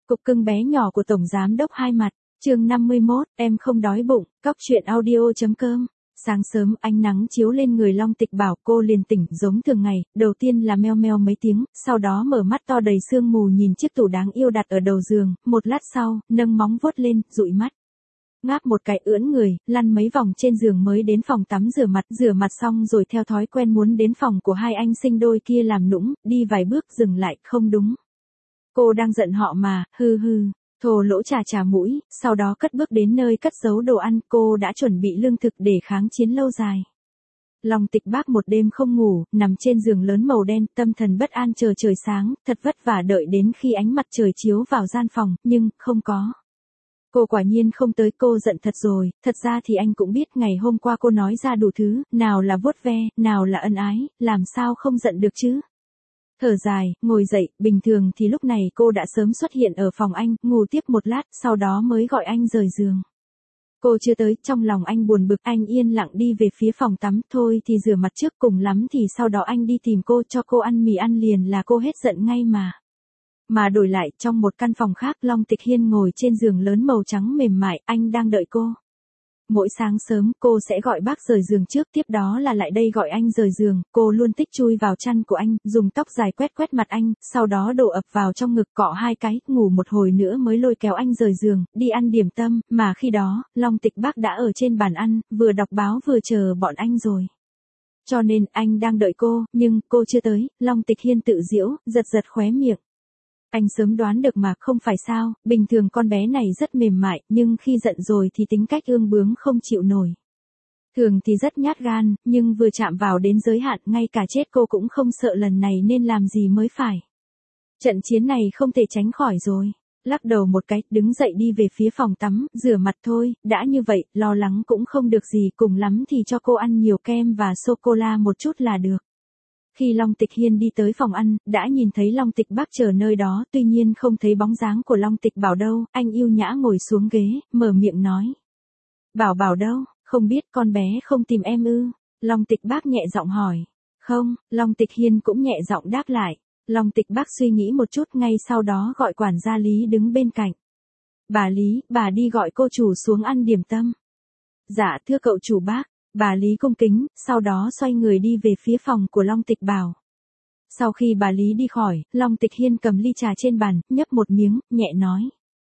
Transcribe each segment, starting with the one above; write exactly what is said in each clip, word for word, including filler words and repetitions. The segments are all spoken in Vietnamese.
Cục cưng bé nhỏ của Tổng Giám đốc Hai Mặt, chương năm mươi mốt, em không đói bụng, cóc truyện audio.com. Sáng sớm ánh nắng chiếu lên người Long Tịch Bảo, cô liền tỉnh giống thường ngày, đầu tiên là meo meo mấy tiếng, sau đó mở mắt to đầy sương mù nhìn chiếc tủ đáng yêu đặt ở đầu giường, một lát sau, nâng móng vuốt lên, dụi mắt. Ngáp một cái ưỡn người, lăn mấy vòng trên giường mới đến phòng tắm rửa mặt, rửa mặt xong rồi theo thói quen muốn đến phòng của hai anh sinh đôi kia làm nũng, đi vài bước dừng lại, không đúng. Cô đang giận họ mà, hư hư, thô lỗ trà trà mũi, sau đó cất bước đến nơi cất giấu đồ ăn, cô đã chuẩn bị lương thực để kháng chiến lâu dài. Long Tịch Bác một đêm không ngủ, nằm trên giường lớn màu đen, tâm thần bất an chờ trời sáng, thật vất vả đợi đến khi ánh mặt trời chiếu vào gian phòng, nhưng, không có. Cô quả nhiên không tới, cô giận thật rồi, thật ra thì anh cũng biết ngày hôm qua cô nói ra đủ thứ, nào là vuốt ve, nào là ân ái, làm sao không giận được chứ. Thở dài, ngồi dậy, bình thường thì lúc này cô đã sớm xuất hiện ở phòng anh, ngủ tiếp một lát, sau đó mới gọi anh rời giường. Cô chưa tới, trong lòng anh buồn bực, anh yên lặng đi về phía phòng tắm, thôi thì rửa mặt trước, cùng lắm thì sau đó anh đi tìm cô, cho cô ăn mì ăn liền là cô hết giận ngay mà. Mà đổi lại, trong một căn phòng khác, Long Tịch Hiên ngồi trên giường lớn màu trắng mềm mại, anh đang đợi cô. Mỗi sáng sớm, cô sẽ gọi bác rời giường trước, tiếp đó là lại đây gọi anh rời giường, cô luôn tích chui vào chăn của anh, dùng tóc dài quét quét mặt anh, sau đó đổ ập vào trong ngực cọ hai cái, ngủ một hồi nữa mới lôi kéo anh rời giường, đi ăn điểm tâm, mà khi đó, Long Tịch Bác đã ở trên bàn ăn, vừa đọc báo vừa chờ bọn anh rồi. Cho nên, anh đang đợi cô, nhưng, cô chưa tới, Long Tịch Hiên tự giễu, giật giật khóe miệng. Anh sớm đoán được mà, không phải sao, bình thường con bé này rất mềm mại, nhưng khi giận rồi thì tính cách ương bướng không chịu nổi. Thường thì rất nhát gan, nhưng vừa chạm vào đến giới hạn, ngay cả chết cô cũng không sợ, lần này nên làm gì mới phải. Trận chiến này không thể tránh khỏi rồi. Lắc đầu một cái, đứng dậy đi về phía phòng tắm, rửa mặt thôi, đã như vậy, lo lắng cũng không được gì, cùng lắm thì cho cô ăn nhiều kem và sô-cô-la một chút là được. Khi Long Tịch Hiên đi tới phòng ăn, đã nhìn thấy Long Tịch Bác chờ nơi đó, tuy nhiên không thấy bóng dáng của Long Tịch Bảo đâu, anh yêu nhã ngồi xuống ghế, mở miệng nói. Bảo Bảo đâu, không biết, con bé không tìm em ư? Long Tịch Bác nhẹ giọng hỏi. Không, Long Tịch Hiên cũng nhẹ giọng đáp lại. Long Tịch Bác suy nghĩ một chút, ngay sau đó gọi quản gia Lý đứng bên cạnh. Bà Lý, bà đi gọi cô chủ xuống ăn điểm tâm. Dạ thưa cậu chủ Bác. Bà Lý cung kính, sau đó xoay người đi về phía phòng của Long Tịch Bảo. Sau khi bà Lý đi khỏi, Long Tịch Hiên cầm ly trà trên bàn, nhấp một miếng, nhẹ nói.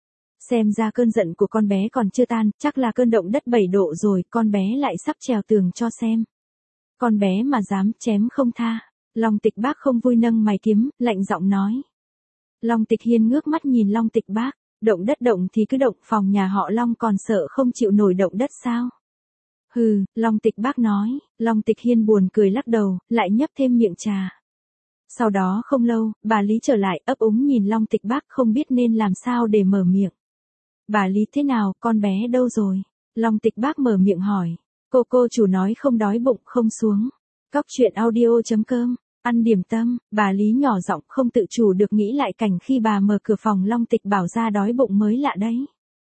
Xem ra cơn giận của con bé còn chưa tan, chắc là cơn động đất bảy độ rồi, con bé lại sắp trèo tường cho xem. Con bé mà dám chém không tha. Long Tịch Bác không vui nâng mày kiếm, lạnh giọng nói. Long Tịch Hiên ngước mắt nhìn Long Tịch Bác, động đất động thì cứ động, phòng nhà họ Long còn sợ không chịu nổi động đất sao? Hừ, Long Tịch Bác nói, Long Tịch Hiên buồn cười lắc đầu, lại nhấp thêm miệng trà. Sau đó không lâu, bà Lý trở lại, ấp úng nhìn Long Tịch Bác không biết nên làm sao để mở miệng. Bà Lý thế nào, con bé đâu rồi? Long Tịch Bác mở miệng hỏi. Cô cô chủ nói không đói bụng, không xuống. Cóc truyện audio.com, ăn điểm tâm, bà Lý nhỏ giọng không tự chủ được nghĩ lại cảnh khi bà mở cửa phòng Long Tịch Bảo ra đói bụng mới lạ đấy.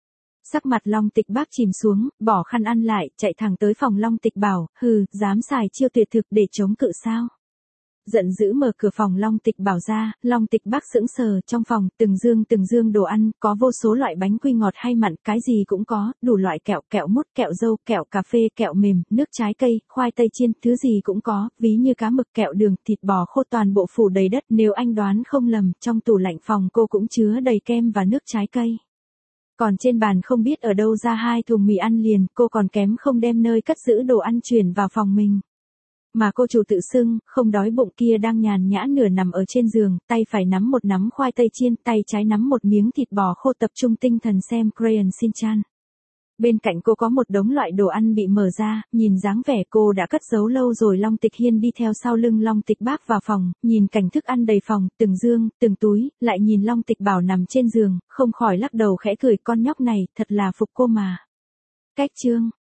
Sắc mặt Long Tịch Bác chìm xuống, bỏ khăn ăn lại, chạy thẳng tới phòng Long Tịch Bảo, hừ, dám xài chiêu tuyệt thực để chống cự sao? Giận dữ mở cửa phòng Long Tịch Bảo ra, Long Tịch Bác sững sờ, trong phòng, từng dương từng dương đồ ăn, có vô số loại bánh quy ngọt hay mặn, cái gì cũng có, đủ loại kẹo, kẹo mút, kẹo dâu, kẹo cà phê, kẹo mềm, nước trái cây, khoai tây chiên, thứ gì cũng có, ví như cá mực, kẹo đường, thịt bò khô, toàn bộ phủ đầy đất, nếu anh đoán không lầm, trong tủ lạnh phòng cô cũng chứa đầy kem và nước trái cây. Còn trên bàn không biết ở đâu ra hai thùng mì ăn liền, cô còn kém không đem nơi cất giữ đồ ăn chuyển vào phòng mình. Mà cô chủ tự xưng, không đói bụng kia đang nhàn nhã nửa nằm ở trên giường, tay phải nắm một nắm khoai tây chiên, tay trái nắm một miếng thịt bò khô, tập trung tinh thần xem Crayon Shin-chan. Bên cạnh cô có một đống loại đồ ăn bị mở ra, nhìn dáng vẻ cô đã cất giấu lâu rồi. Long Tịch Hiên đi theo sau lưng Long Tịch Bác vào phòng, nhìn cảnh thức ăn đầy phòng, từng dương, từng túi, lại nhìn Long Tịch Bảo nằm trên giường, không khỏi lắc đầu khẽ cười, con nhóc này, thật là phục cô mà. Cách chương